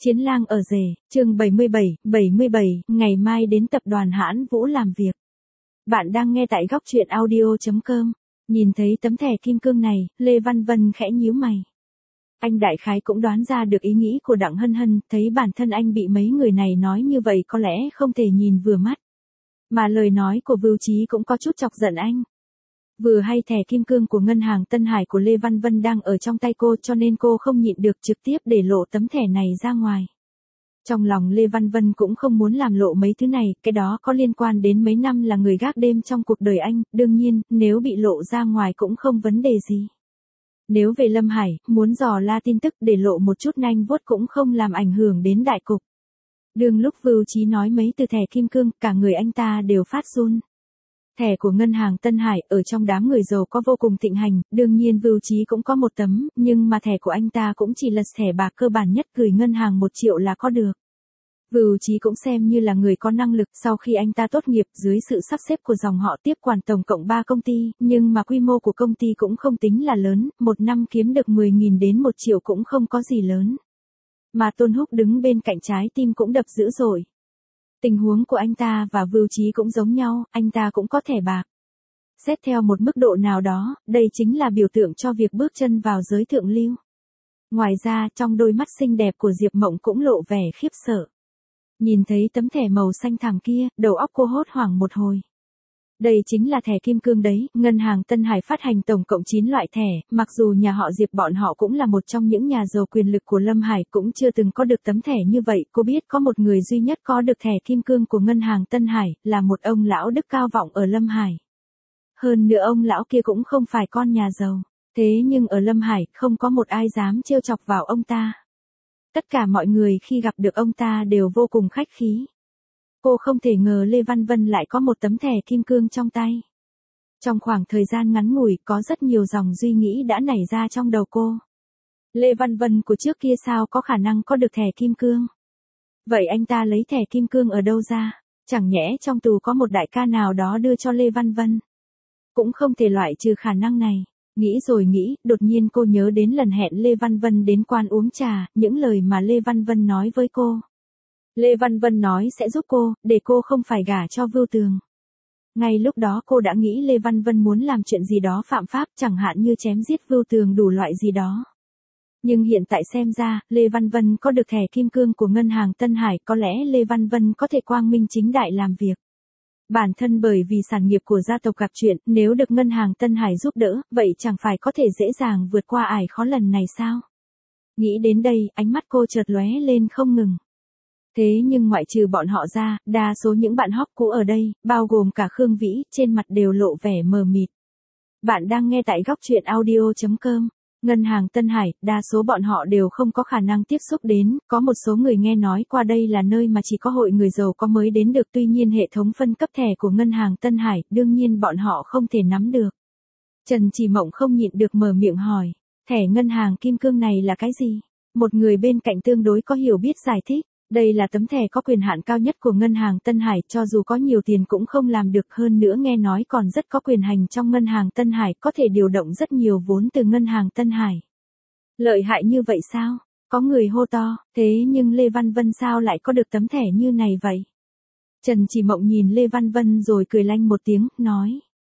Chiến lang ở rể, chương 77, ngày mai đến tập đoàn Hãn Vũ làm việc. Bạn đang nghe tại góc truyện audio.com. Nhìn thấy tấm thẻ kim cương này, Lê Văn Vân khẽ nhíu mày. Anh đại khái cũng đoán ra được ý nghĩ của Đặng Hân Hân, thấy bản thân anh bị mấy người này nói như vậy có lẽ không thể nhìn vừa mắt. Mà lời nói của Vưu Chí cũng có chút chọc giận anh. Vừa hay thẻ kim cương của ngân hàng Tân Hải của Lê Văn Vân đang ở trong tay cô cho nên cô không nhịn được trực tiếp để lộ tấm thẻ này ra ngoài. Trong lòng Lê Văn Vân cũng không muốn làm lộ mấy thứ này, cái đó có liên quan đến mấy năm là người gác đêm trong cuộc đời anh, đương nhiên, nếu bị lộ ra ngoài cũng không vấn đề gì. Nếu về Lâm Hải, muốn dò la tin tức để lộ một chút nanh vuốt cũng không làm ảnh hưởng đến đại cục. Đương lúc Vưu Chí nói mấy từ thẻ kim cương, cả người anh ta đều phát run. Thẻ của ngân hàng Tân Hải ở trong đám người giàu có vô cùng thịnh hành, đương nhiên Vưu Chí cũng có một tấm, nhưng mà thẻ của anh ta cũng chỉ là thẻ bạc cơ bản nhất, gửi ngân hàng 1 triệu là có được. Vưu Chí cũng xem như là người có năng lực, sau khi anh ta tốt nghiệp dưới sự sắp xếp của dòng họ tiếp quản tổng cộng 3 công ty, nhưng mà quy mô của công ty cũng không tính là lớn, một năm kiếm được 10.000 đến 1 triệu cũng không có gì lớn. Mà Tôn Húc đứng bên cạnh trái tim cũng đập dữ dội. Tình huống của anh ta và Vưu Chí cũng giống nhau, anh ta cũng có thẻ bạc. Xét theo một mức độ nào đó, đây chính là biểu tượng cho việc bước chân vào giới thượng lưu. Ngoài ra, trong đôi mắt xinh đẹp của Diệp Mộng cũng lộ vẻ khiếp sợ. Nhìn thấy tấm thẻ màu xanh thẳm kia, đầu óc cô hốt hoảng một hồi. Đây chính là thẻ kim cương đấy, ngân hàng Tân Hải phát hành tổng cộng 9 loại thẻ, mặc dù nhà họ Diệp bọn họ cũng là một trong những nhà giàu quyền lực của Lâm Hải cũng chưa từng có được tấm thẻ như vậy, cô biết có một người duy nhất có được thẻ kim cương của ngân hàng Tân Hải, là một ông lão đức cao vọng ở Lâm Hải. Hơn nữa ông lão kia cũng không phải con nhà giàu, thế nhưng ở Lâm Hải không có một ai dám trêu chọc vào ông ta. Tất cả mọi người khi gặp được ông ta đều vô cùng khách khí. Cô không thể ngờ Lê Văn Vân lại có một tấm thẻ kim cương trong tay. Trong khoảng thời gian ngắn ngủi có rất nhiều dòng suy nghĩ đã nảy ra trong đầu cô. Lê Văn Vân của trước kia sao có khả năng có được thẻ kim cương? Vậy anh ta lấy thẻ kim cương ở đâu ra? Chẳng nhẽ trong tù có một đại ca nào đó đưa cho Lê Văn Vân? Cũng không thể loại trừ khả năng này. Nghĩ rồi nghĩ, đột nhiên cô nhớ đến lần hẹn Lê Văn Vân đến quán uống trà, những lời mà Lê Văn Vân nói với cô. Lê Văn Vân nói sẽ giúp cô, để cô không phải gả cho Vưu Tường. Ngay lúc đó cô đã nghĩ Lê Văn Vân muốn làm chuyện gì đó phạm pháp, chẳng hạn như chém giết Vưu Tường đủ loại gì đó. Nhưng hiện tại xem ra, Lê Văn Vân có được thẻ kim cương của ngân hàng Tân Hải, có lẽ Lê Văn Vân có thể quang minh chính đại làm việc. Bản thân bởi vì sản nghiệp của gia tộc gặp chuyện, nếu được ngân hàng Tân Hải giúp đỡ, vậy chẳng phải có thể dễ dàng vượt qua ải khó lần này sao? Nghĩ đến đây, ánh mắt cô chợt lóe lên không ngừng. Thế nhưng ngoại trừ bọn họ ra, đa số những bạn hóc cũ ở đây, bao gồm cả Khương Vĩ, trên mặt đều lộ vẻ mờ mịt. Bạn đang nghe tại góc truyện audio.com. Ngân hàng Tân Hải, đa số bọn họ đều không có khả năng tiếp xúc đến, có một số người nghe nói qua đây là nơi mà chỉ có hội người giàu có mới đến được, tuy nhiên hệ thống phân cấp thẻ của ngân hàng Tân Hải, đương nhiên bọn họ không thể nắm được. Trần Chỉ Mộng không nhịn được mở miệng hỏi, thẻ ngân hàng kim cương này là cái gì? Một người bên cạnh tương đối có hiểu biết giải thích. Đây là tấm thẻ có quyền hạn cao nhất của ngân hàng Tân Hải, cho dù có nhiều tiền cũng không làm được, hơn nữa nghe nói còn rất có quyền hành trong ngân hàng Tân Hải, có thể điều động rất nhiều vốn từ ngân hàng Tân Hải. Lợi hại như vậy sao? Có người hô to, thế nhưng Lê Văn Vân sao lại có được tấm thẻ như này vậy? Trần Chỉ Mộng nhìn Lê Văn Vân rồi cười lanh một tiếng, nói.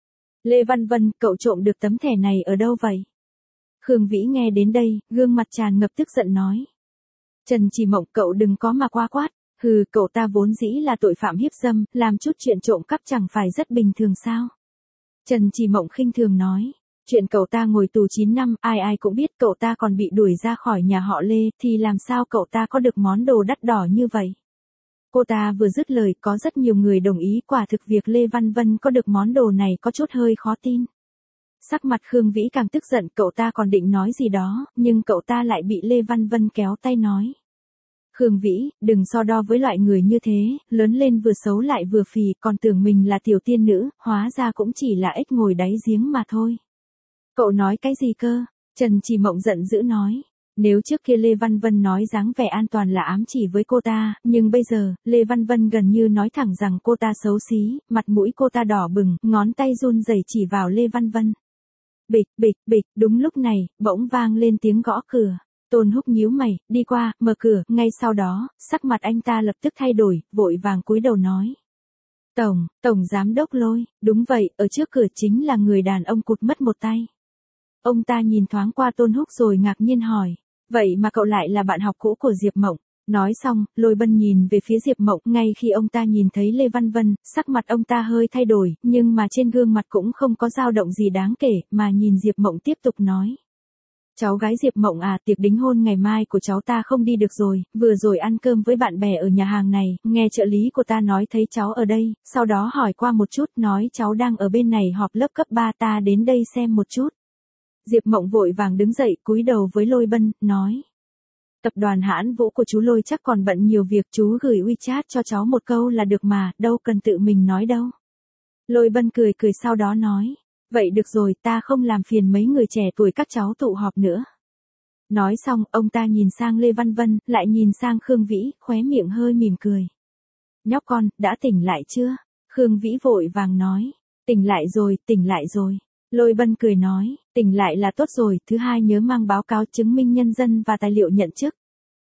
Lê Văn Vân, cậu trộm được tấm thẻ này ở đâu vậy? Khương Vĩ nghe đến đây, gương mặt tràn ngập tức giận nói. Trần Chỉ Mộng, cậu đừng có mà qua quát, cậu ta vốn dĩ là tội phạm hiếp dâm, làm chút chuyện trộm cắp chẳng phải rất bình thường sao? Trần Chỉ Mộng khinh thường nói, chuyện cậu ta ngồi tù 9 năm, ai ai cũng biết, cậu ta còn bị đuổi ra khỏi nhà họ Lê, thì làm sao cậu ta có được món đồ đắt đỏ như vậy? Cô ta vừa dứt lời, có rất nhiều người đồng ý, quả thực việc Lê Văn Vân có được món đồ này có chút hơi khó tin. Sắc mặt Khương Vĩ càng tức giận, cậu ta còn định nói gì đó, nhưng cậu ta lại bị Lê Văn Vân kéo tay nói. Khương Vĩ, đừng so đo với loại người như thế, lớn lên vừa xấu lại vừa phì, còn tưởng mình là tiểu tiên nữ, hóa ra cũng chỉ là ếch ngồi đáy giếng mà thôi. Cậu nói cái gì cơ? Trần Chỉ Mộng giận dữ nói. Nếu trước kia Lê Văn Vân nói dáng vẻ an toàn là ám chỉ với cô ta, nhưng bây giờ, Lê Văn Vân gần như nói thẳng rằng cô ta xấu xí, mặt mũi cô ta đỏ bừng, ngón tay run rẩy chỉ vào Lê Văn Vân. Bịch, bịch, bịch, đúng lúc này, bỗng vang lên tiếng gõ cửa. Tôn Húc nhíu mày, đi qua, mở cửa, ngay sau đó, sắc mặt anh ta lập tức thay đổi, vội vàng cúi đầu nói. Tổng giám đốc Lôi, đúng vậy, ở trước cửa chính là người đàn ông cụt mất một tay. Ông ta nhìn thoáng qua Tôn Húc rồi ngạc nhiên hỏi, vậy mà cậu lại là bạn học cũ của Diệp Mộng. Nói xong, Lôi Bân nhìn về phía Diệp Mộng, ngay khi ông ta nhìn thấy Lê Văn Vân, sắc mặt ông ta hơi thay đổi, nhưng mà trên gương mặt cũng không có dao động gì đáng kể, mà nhìn Diệp Mộng tiếp tục nói. Cháu gái Diệp Mộng à, tiệc đính hôn ngày mai của cháu ta không đi được rồi, vừa rồi ăn cơm với bạn bè ở nhà hàng này, nghe trợ lý của ta nói thấy cháu ở đây, sau đó hỏi qua một chút, nói cháu đang ở bên này họp lớp cấp 3 ta đến đây xem một chút. Diệp Mộng vội vàng đứng dậy, cúi đầu với Lôi Bân, nói. Tập đoàn Hãn Vũ của chú Lôi chắc còn bận nhiều việc, chú gửi WeChat cho cháu một câu là được mà, đâu cần tự mình nói đâu. Lôi Bân cười sau đó nói. Vậy được rồi, ta không làm phiền mấy người trẻ tuổi các cháu tụ họp nữa. Nói xong, ông ta nhìn sang Lê Văn Vân, lại nhìn sang Khương Vĩ, khóe miệng hơi mỉm cười. Nhóc con, đã tỉnh lại chưa? Khương Vĩ vội vàng nói. Tỉnh lại rồi. Lôi Bân cười nói, tỉnh lại là tốt rồi, thứ hai nhớ mang báo cáo chứng minh nhân dân và tài liệu nhận chức.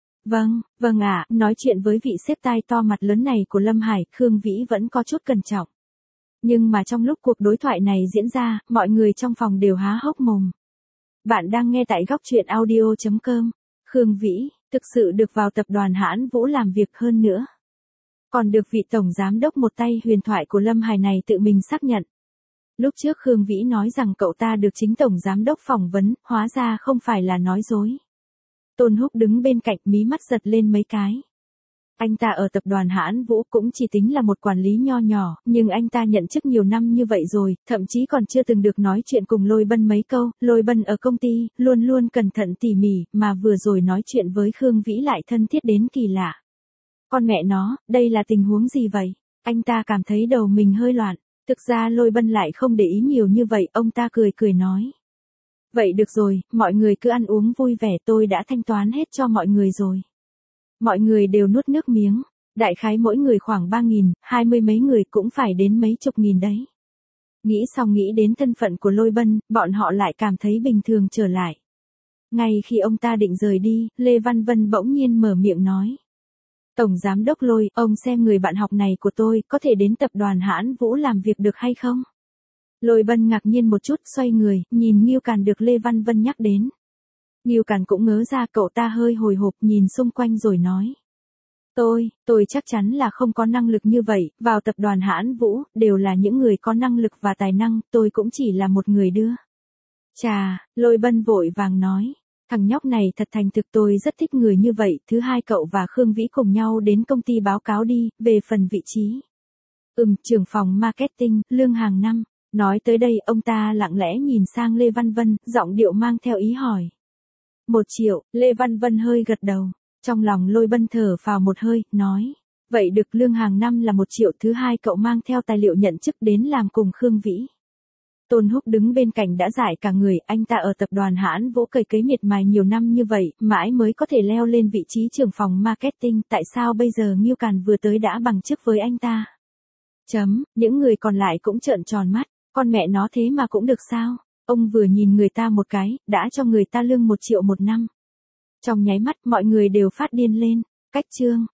Vâng ạ, nói chuyện với vị sếp tai to mặt lớn này của Lâm Hải, Khương Vĩ vẫn có chút cẩn trọng. Nhưng mà trong lúc cuộc đối thoại này diễn ra, mọi người trong phòng đều há hốc mồm. Bạn đang nghe tại góc truyện audio.com. Khương Vĩ, thực sự được vào tập đoàn Hãn Vũ làm việc hơn nữa. Còn được vị tổng giám đốc một tay huyền thoại của Lâm Hải này tự mình xác nhận. Lúc trước Khương Vĩ nói rằng cậu ta được chính tổng giám đốc phỏng vấn, hóa ra không phải là nói dối. Tôn Húc đứng bên cạnh mí mắt giật lên mấy cái. Anh ta ở tập đoàn Hãn Vũ cũng chỉ tính là một quản lý nho nhỏ, nhưng anh ta nhận chức nhiều năm như vậy rồi, thậm chí còn chưa từng được nói chuyện cùng Lôi Bân mấy câu. Lôi Bân ở công ty, luôn luôn cẩn thận tỉ mỉ, mà vừa rồi nói chuyện với Khương Vĩ lại thân thiết đến kỳ lạ. Con mẹ nó, đây là tình huống gì vậy? Anh ta cảm thấy đầu mình hơi loạn. Thực ra Lôi Bân lại không để ý nhiều như vậy, ông ta cười nói. Vậy được rồi, mọi người cứ ăn uống vui vẻ, tôi đã thanh toán hết cho mọi người rồi. Mọi người đều nuốt nước miếng, đại khái mỗi người khoảng 3.000, 20 mấy người cũng phải đến mấy chục nghìn đấy. Nghĩ xong nghĩ đến thân phận của Lôi Bân, bọn họ lại cảm thấy bình thường trở lại. Ngay khi ông ta định rời đi, Lê Văn Vân bỗng nhiên mở miệng nói. Tổng giám đốc Lôi, ông xem người bạn học này của tôi có thể đến tập đoàn Hãn Vũ làm việc được hay không? Lôi Bân ngạc nhiên một chút, xoay người, nhìn Ngưu Càn được Lê Văn Vân nhắc đến. Ngưu Càn cũng ngớ ra, cậu ta hơi hồi hộp nhìn xung quanh rồi nói. Tôi chắc chắn là không có năng lực như vậy, vào tập đoàn Hãn Vũ, đều là những người có năng lực và tài năng, tôi cũng chỉ là một người đưa. Chà, Lôi Bân vội vàng nói. Thằng nhóc này thật thành thực, tôi rất thích người như vậy. Thứ hai cậu và Khương Vĩ cùng nhau đến công ty báo cáo đi, về phần vị trí. Trưởng phòng marketing, lương hàng năm. Nói tới đây ông ta lặng lẽ nhìn sang Lê Văn Vân, giọng điệu mang theo ý hỏi. 1 triệu, Lê Văn Vân hơi gật đầu. Trong lòng Lôi Bân thở phào một hơi, nói. Vậy được, lương hàng năm là 1 triệu, thứ hai cậu mang theo tài liệu nhận chức đến làm cùng Khương Vĩ. Tôn Húc đứng bên cạnh đã giải cả người, anh ta ở tập đoàn Hãn Vũ cày cấy miệt mài nhiều năm như vậy, mãi mới có thể leo lên vị trí trưởng phòng marketing, tại sao bây giờ Ngưu Càn vừa tới đã bằng chức với anh ta? Những người còn lại cũng trợn tròn mắt, con mẹ nó thế mà cũng được sao? Ông vừa nhìn người ta một cái, đã cho người ta lương 1 triệu một năm. Trong nháy mắt mọi người đều phát điên lên, cách chương.